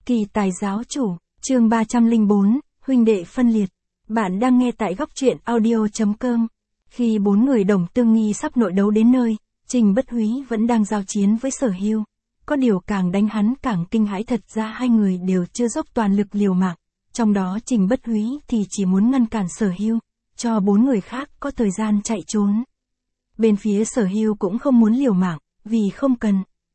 Kỳ tài giáo chủ, chương 304, huynh đệ phân liệt. Bạn đang nghe tại góc truyện audio.com. Khi bốn người Đồng Tương Nghi sắp nội đấu đến nơi, Trình Bất Húy vẫn đang giao chiến với Sở Hưu. Có điều càng đánh hắn càng kinh hãi, thật ra hai người đều chưa dốc toàn lực liều mạng. Trong đó Trình Bất Húy thì chỉ muốn ngăn cản Sở Hưu, cho bốn người khác có thời gian chạy trốn. Bên phía Sở Hưu cũng không muốn liều mạng, vì không cần.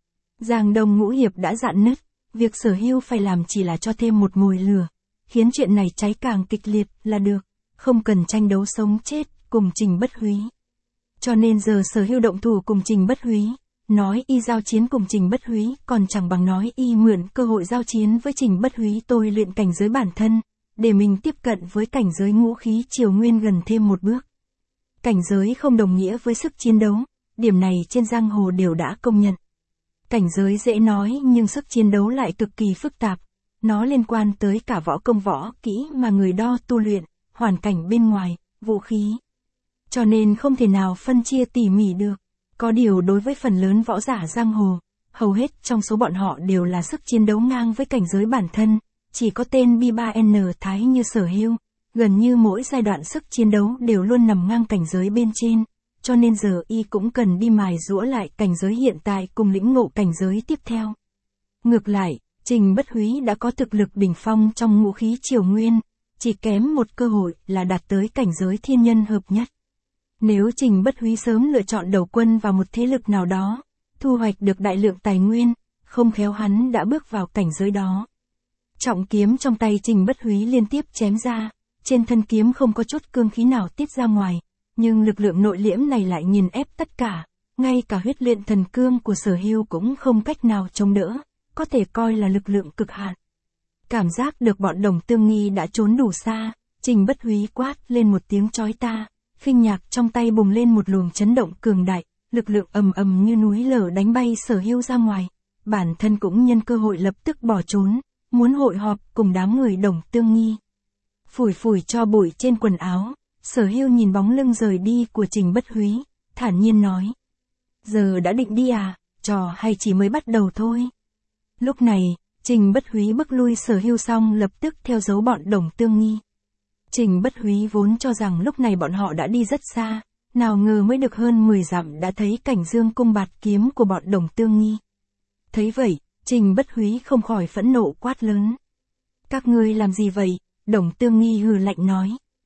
Giang Đông Ngũ Hiệp đã rạn nứt, việc Sở Hưu phải làm chỉ là cho thêm một mồi lửa, khiến chuyện này cháy càng kịch liệt là được, không cần tranh đấu sống chết cùng Trình Bất Húy. Cho nên giờ Sở Hưu động thủ cùng Trình Bất Húy, nói y giao chiến cùng Trình Bất Húy còn chẳng bằng nói y mượn cơ hội giao chiến với Trình Bất Húy tôi luyện cảnh giới bản thân, để mình tiếp cận với cảnh giới ngũ khí triều nguyên gần thêm một bước. Cảnh giới không đồng nghĩa với sức chiến đấu, điểm này trên giang hồ đều đã công nhận. Cảnh giới dễ nói nhưng sức chiến đấu lại cực kỳ phức tạp, nó liên quan tới cả võ công võ kỹ mà người đo tu luyện, hoàn cảnh bên ngoài, vũ khí. Cho nên không thể nào phân chia tỉ mỉ được. Có điều đối với phần lớn võ giả giang hồ, hầu hết trong số bọn họ đều là sức chiến đấu ngang với cảnh giới bản thân, chỉ có tên B3N Thái như Sở Hưu, gần như mỗi giai đoạn sức chiến đấu đều luôn nằm ngang cảnh giới bên trên, cho nên giờ y cũng cần đi mài giũa lại cảnh giới hiện tại cùng lĩnh ngộ cảnh giới tiếp theo. Ngược lại, Trình Bất Húy đã có thực lực đỉnh phong trong ngũ khí triều nguyên, chỉ kém một cơ hội là đạt tới cảnh giới thiên nhân hợp nhất. Nếu Trình Bất Húy sớm lựa chọn đầu quân vào một thế lực nào đó, thu hoạch được đại lượng tài nguyên, không khéo hắn đã bước vào cảnh giới đó. Trọng kiếm trong tay Trình Bất Húy liên tiếp chém ra, trên thân kiếm không có chút cương khí nào tiết ra ngoài, nhưng lực lượng nội liễm này lại nghiền ép tất cả, ngay cả huyết luyện thần cương của Sở Hưu cũng không cách nào chống đỡ, có thể coi là lực lượng cực hạn. Cảm giác được bọn Đồng Tương Nghi đã trốn đủ xa, Trình Bất Húy quát lên một tiếng chói ta, khinh nhạc trong tay bùng lên một luồng chấn động cường đại, lực lượng ầm ầm như núi lở đánh bay Sở Hưu ra ngoài, bản thân cũng nhân cơ hội lập tức bỏ trốn, muốn hội họp cùng đám người Đồng Tương Nghi. Phủi phủi cho bụi trên quần áo, Sở Hưu nhìn bóng lưng rời đi của Trình Bất Húy, thản nhiên nói: giờ đã định đi à, trò hay chỉ mới bắt đầu thôi. Lúc này, Trình Bất Húy bức lui Sở Hưu xong lập tức theo dấu bọn Đồng Tương Nghi. Trình Bất Húy vốn cho rằng lúc này bọn họ đã đi rất xa, nào ngờ mới được hơn 10 dặm đã thấy cảnh dương cung bạt kiếm của bọn Đồng Tương Nghi. Thấy vậy, Trình Bất Húy không khỏi phẫn nộ quát lớn: các ngươi làm gì vậy? Đồng Tương Nghi hừ lạnh nói: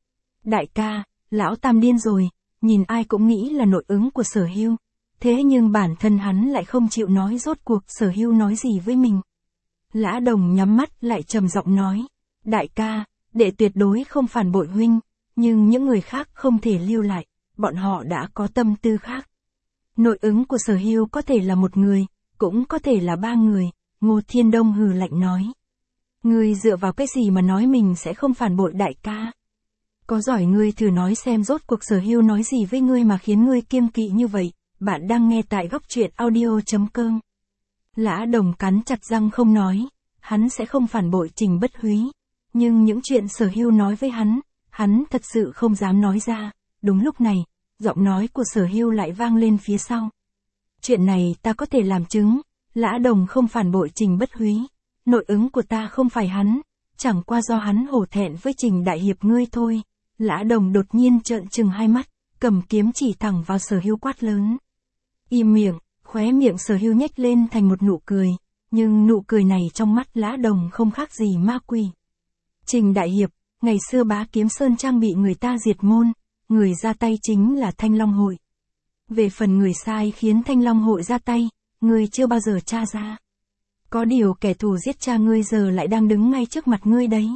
đại ca, lão tam điên rồi, nhìn ai cũng nghĩ là nội ứng của Sở Hưu, thế nhưng bản thân hắn lại không chịu nói rốt cuộc Sở Hưu nói gì với mình. Lã Đồng nhắm mắt lại trầm giọng nói: đại ca, đệ tuyệt đối không phản bội huynh, nhưng những người khác không thể lưu lại, bọn họ đã có tâm tư khác. Nội ứng của Sở Hưu có thể là một người, cũng có thể là 3 người, Ngô Thiên Đông hừ lạnh nói: ngươi dựa vào cái gì mà nói mình sẽ không phản bội đại ca? Có giỏi ngươi thử nói xem rốt cuộc Sở Hưu nói gì với ngươi mà khiến ngươi kiêng kỵ như vậy. Bạn đang nghe tại góc truyện audio.com. Lã Đồng cắn chặt răng không nói, hắn sẽ không phản bội Trình Bất Húy, nhưng những chuyện Sở Hưu nói với hắn thật sự không dám nói ra. Đúng lúc này, giọng nói của Sở Hưu lại vang lên phía sau: chuyện này ta có thể làm chứng, Lã Đồng không phản bội Trình Bất Húy, nội ứng của ta không phải hắn, chẳng qua do hắn hổ thẹn với Trình đại hiệp ngươi thôi. Lã Đồng đột nhiên trợn trừng hai mắt, cầm kiếm chỉ thẳng vào Sở Hưu quát lớn: im miệng. Khóe miệng Sở Hưu nhếch lên thành một nụ cười, nhưng nụ cười này trong mắt Lã Đồng không khác gì ma quỷ. Trình đại hiệp, ngày xưa Bá Kiếm Sơn Trang bị người ta diệt môn, người ra tay chính là Thanh Long Hội. Về phần người sai khiến Thanh Long Hội ra tay, ngươi chưa bao giờ tra ra. Có điều kẻ thù giết cha ngươi giờ lại đang đứng ngay trước mặt ngươi đấy.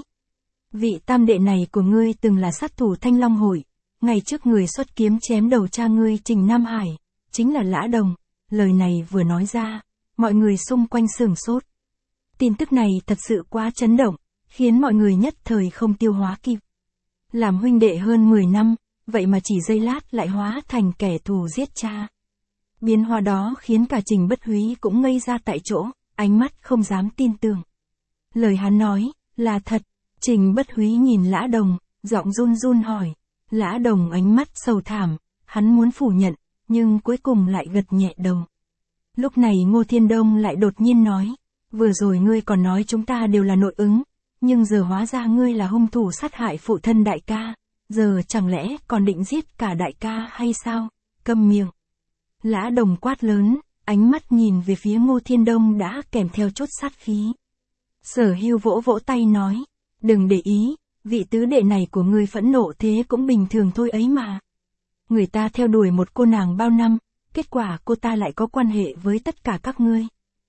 Vị tam đệ này của ngươi từng là sát thủ Thanh Long Hội, ngày trước người xuất kiếm chém đầu cha ngươi Trình Nam Hải, chính là Lã Đồng. Lời này vừa nói ra, mọi người xung quanh sửng sốt. Tin tức này thật sự quá chấn động, khiến mọi người nhất thời không tiêu hóa kịp. Làm huynh đệ hơn 10 năm, vậy mà chỉ giây lát lại hóa thành kẻ thù giết cha. Biến hóa đó khiến cả Trình Bất Húy cũng ngây ra tại chỗ, ánh mắt không dám tin tưởng. Lời hắn nói, là thật. Trình Bất Húy nhìn Lã Đồng, giọng run run hỏi. Lã Đồng ánh mắt sầu thảm, hắn muốn phủ nhận, nhưng cuối cùng lại gật nhẹ đầu. Lúc này Ngô Thiên Đông lại đột nhiên nói: vừa rồi ngươi còn nói chúng ta đều là nội ứng, nhưng giờ hóa ra ngươi là hung thủ sát hại phụ thân đại ca, giờ chẳng lẽ còn định giết cả đại ca hay sao? Câm miệng. Lã Đồng quát lớn, ánh mắt nhìn về phía Ngô Thiên Đông đã kèm theo chút sát khí. Sở Hưu vỗ vỗ tay nói, đừng để ý, vị tứ đệ này của ngươi phẫn nộ thế cũng bình thường thôi ấy mà. Người ta theo đuổi một cô nàng bao năm, kết quả cô ta lại có quan hệ với tất cả các ngươi.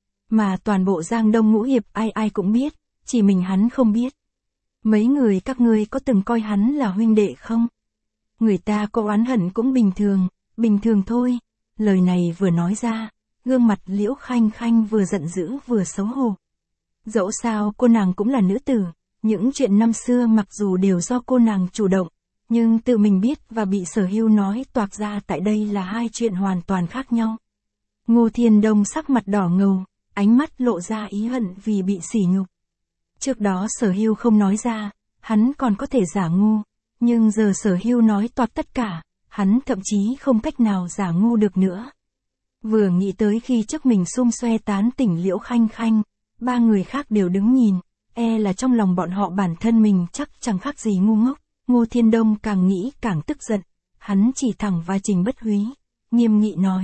Mà toàn bộ Giang Đông Ngũ Hiệp ai ai cũng biết, chỉ mình hắn không biết. Mấy người các ngươi có từng coi hắn là huynh đệ không? Người ta có oán hận cũng bình thường thôi. Lời này vừa nói ra, gương mặt Liễu Khanh Khanh vừa giận dữ vừa xấu hổ. Dẫu sao cô nàng cũng là nữ tử, những chuyện năm xưa mặc dù đều do cô nàng chủ động, nhưng tự mình biết và bị Sở Hưu nói toạc ra tại đây là hai chuyện hoàn toàn khác nhau. Ngô Thiên Đông sắc mặt đỏ ngầu, ánh mắt lộ ra ý hận vì bị sỉ nhục. Trước đó Sở Hưu không nói ra, hắn còn có thể giả ngu, nhưng giờ Sở Hưu nói toạc tất cả, hắn thậm chí không cách nào giả ngu được nữa. Vừa nghĩ tới khi trước mình xung xoe tán tỉnh Liễu Khanh Khanh, ba người khác đều đứng nhìn, là trong lòng bọn họ bản thân mình chắc chẳng khác gì ngu ngốc. Ngô Thiên Đông càng nghĩ càng tức giận, hắn chỉ thẳng vào Trình Bất Húy, nghiêm nghị nói.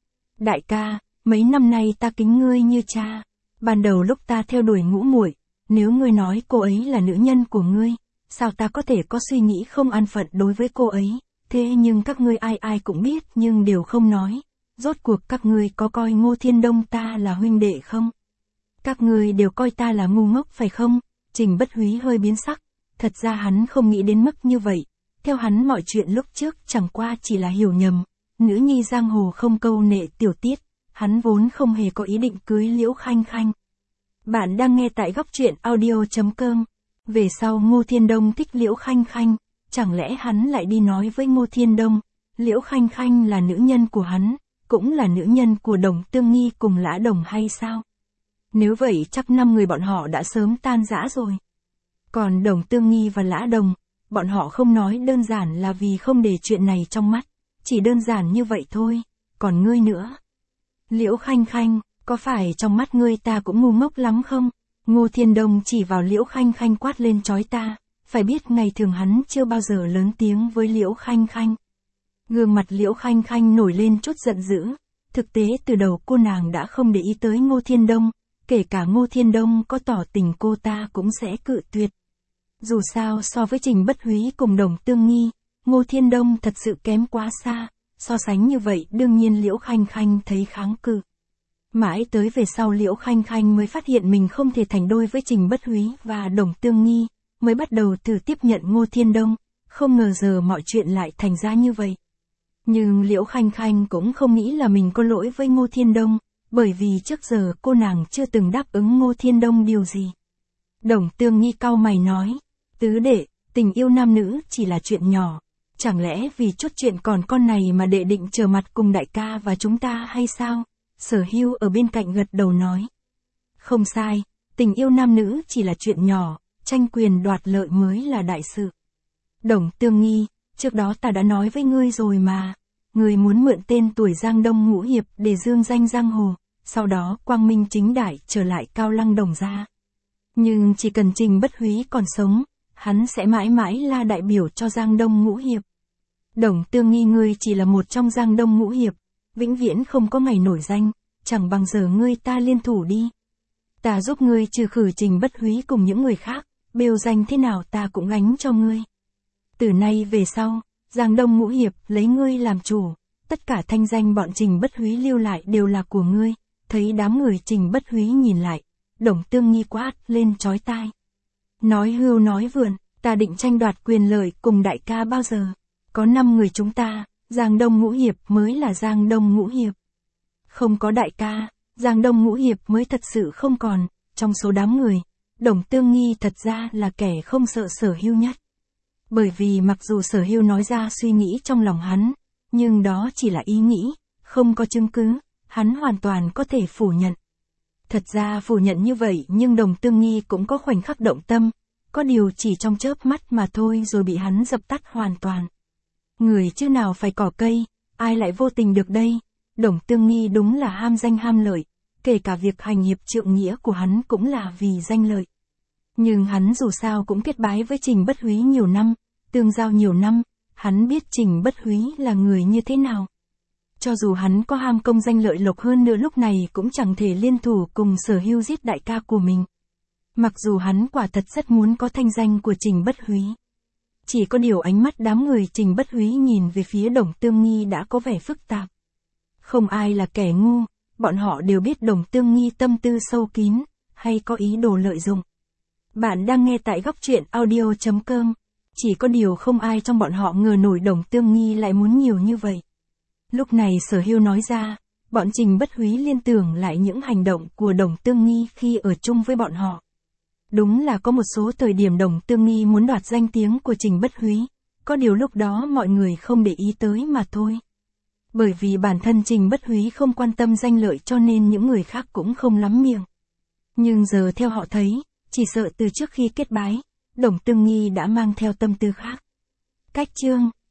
Đại ca, mấy năm nay ta kính ngươi như cha, ban đầu lúc ta theo đuổi Ngũ muội, nếu ngươi nói cô ấy là nữ nhân của ngươi, sao ta có thể có suy nghĩ không an phận đối với cô ấy, thế nhưng các ngươi ai ai cũng biết nhưng đều không nói, rốt cuộc các ngươi có coi Ngô Thiên Đông ta là huynh đệ không? Các ngươi đều coi ta là ngu ngốc phải không? Trình Bất Húy hơi biến sắc. Thật ra hắn không nghĩ đến mức như vậy, theo hắn mọi chuyện lúc trước chẳng qua chỉ là hiểu nhầm, nữ nhi giang hồ không câu nệ tiểu tiết, hắn vốn không hề có ý định cưới Liễu Khanh Khanh. Bạn đang nghe tại góc truyện audio.com, về sau Ngô Thiên Đông thích Liễu Khanh Khanh, chẳng lẽ hắn lại đi nói với Ngô Thiên Đông, Liễu Khanh Khanh là nữ nhân của hắn, cũng là nữ nhân của Đồng Tương Nghi cùng Lã Đồng hay sao? Nếu vậy chắc 5 người bọn họ đã sớm tan rã rồi. Còn Đồng Tương Nghi và Lã Đồng, bọn họ không nói đơn giản là vì không để chuyện này trong mắt, chỉ đơn giản như vậy thôi, còn ngươi nữa. Liễu Khanh Khanh, có phải trong mắt ngươi ta cũng ngu ngốc lắm không? Ngô Thiên Đông chỉ vào Liễu Khanh Khanh quát lên chói ta, phải biết ngày thường hắn chưa bao giờ lớn tiếng với Liễu Khanh Khanh. Gương mặt Liễu Khanh Khanh nổi lên chút giận dữ, thực tế từ đầu cô nàng đã không để ý tới Ngô Thiên Đông, kể cả Ngô Thiên Đông có tỏ tình cô ta cũng sẽ cự tuyệt. Dù sao so với Trình Bất Húy cùng Đồng Tương Nghi, Ngô Thiên Đông thật sự kém quá xa, so sánh như vậy đương nhiên Liễu Khanh Khanh thấy kháng cự. Mãi tới về sau Liễu Khanh Khanh mới phát hiện mình không thể thành đôi với Trình Bất Húy và Đồng Tương Nghi, mới bắt đầu thử tiếp nhận Ngô Thiên Đông, không ngờ giờ mọi chuyện lại thành ra như vậy. Nhưng Liễu Khanh Khanh cũng không nghĩ là mình có lỗi với Ngô Thiên Đông, bởi vì trước giờ cô nàng chưa từng đáp ứng Ngô Thiên Đông điều gì. Đồng Tương Nghi cau mày nói, tứ đệ, tình yêu nam nữ chỉ là chuyện nhỏ, chẳng lẽ vì chút chuyện còn con này mà đệ định trở mặt cùng đại ca và chúng ta hay sao? Sở Hưu ở bên cạnh gật đầu nói. Không sai, tình yêu nam nữ chỉ là chuyện nhỏ, tranh quyền đoạt lợi mới là đại sự. Đồng Tương Nghi, trước đó ta đã nói với ngươi rồi mà, ngươi muốn mượn tên tuổi Giang Đông Ngũ Hiệp để dương danh giang hồ, sau đó quang minh chính đại trở lại Cao Lăng Đồng gia. Nhưng chỉ cần Trình Bất Húy còn sống, hắn sẽ mãi mãi là đại biểu cho Giang Đông Ngũ Hiệp. Đồng Tương Nghi ngươi chỉ là một trong Giang Đông Ngũ Hiệp, vĩnh viễn không có ngày nổi danh, chẳng bằng giờ ngươi ta liên thủ đi. Ta giúp ngươi trừ khử Trình Bất Húy cùng những người khác, bêu danh thế nào ta cũng gánh cho ngươi. Từ nay về sau, Giang Đông Ngũ Hiệp lấy ngươi làm chủ, tất cả thanh danh bọn Trình Bất Húy lưu lại đều là của ngươi. Thấy đám người Trình Bất Húy nhìn lại, Đồng Tương Nghi quát lên chói tai. Nói hưu nói vượn, ta định tranh đoạt quyền lợi cùng đại ca bao giờ? Có 5 người chúng ta, Giang Đông Ngũ Hiệp mới là Giang Đông Ngũ Hiệp. Không có đại ca, Giang Đông Ngũ Hiệp mới thật sự không còn, trong số đám người, Đồng Tương Nghi thật ra là kẻ không sợ Sở Hưu nhất. Bởi vì mặc dù Sở Hưu nói ra suy nghĩ trong lòng hắn, nhưng đó chỉ là ý nghĩ, không có chứng cứ, hắn hoàn toàn có thể phủ nhận. Thật ra phủ nhận như vậy nhưng Đồng Tương Nghi cũng có khoảnh khắc động tâm, có điều chỉ trong chớp mắt mà thôi rồi bị hắn dập tắt hoàn toàn. Người chứ nào phải cỏ cây, ai lại vô tình được đây? Đồng Tương Nghi đúng là ham danh ham lợi, kể cả việc hành hiệp trượng nghĩa của hắn cũng là vì danh lợi. Nhưng hắn dù sao cũng kết bái với Trình Bất Húy nhiều năm, tương giao nhiều năm, hắn biết Trình Bất Húy là người như thế nào. Cho dù hắn có ham công danh lợi lộc hơn nữa lúc này cũng chẳng thể liên thủ cùng Sở Hưu giết đại ca của mình. Mặc dù hắn quả thật rất muốn có thanh danh của Trình Bất Húy. Chỉ có điều ánh mắt đám người Trình Bất Húy nhìn về phía Đồng Tương Nghi đã có vẻ phức tạp. Không ai là kẻ ngu, bọn họ đều biết Đồng Tương Nghi tâm tư sâu kín, hay có ý đồ lợi dụng. Bạn đang nghe tại góc truyện audio.com. Chỉ có điều không ai trong bọn họ ngờ nổi Đồng Tương Nghi lại muốn nhiều như vậy. Lúc này Sở Hưu nói ra, bọn Trình Bất Húy liên tưởng lại những hành động của Đồng Tương Nghi khi ở chung với bọn họ. Đúng là có một số thời điểm Đồng Tương Nghi muốn đoạt danh tiếng của Trình Bất Húy, có điều lúc đó mọi người không để ý tới mà thôi. Bởi vì bản thân Trình Bất Húy không quan tâm danh lợi cho nên những người khác cũng không lắm miệng. Nhưng giờ theo họ thấy, chỉ sợ từ trước khi kết bái, Đồng Tương Nghi đã mang theo tâm tư khác. Cách chương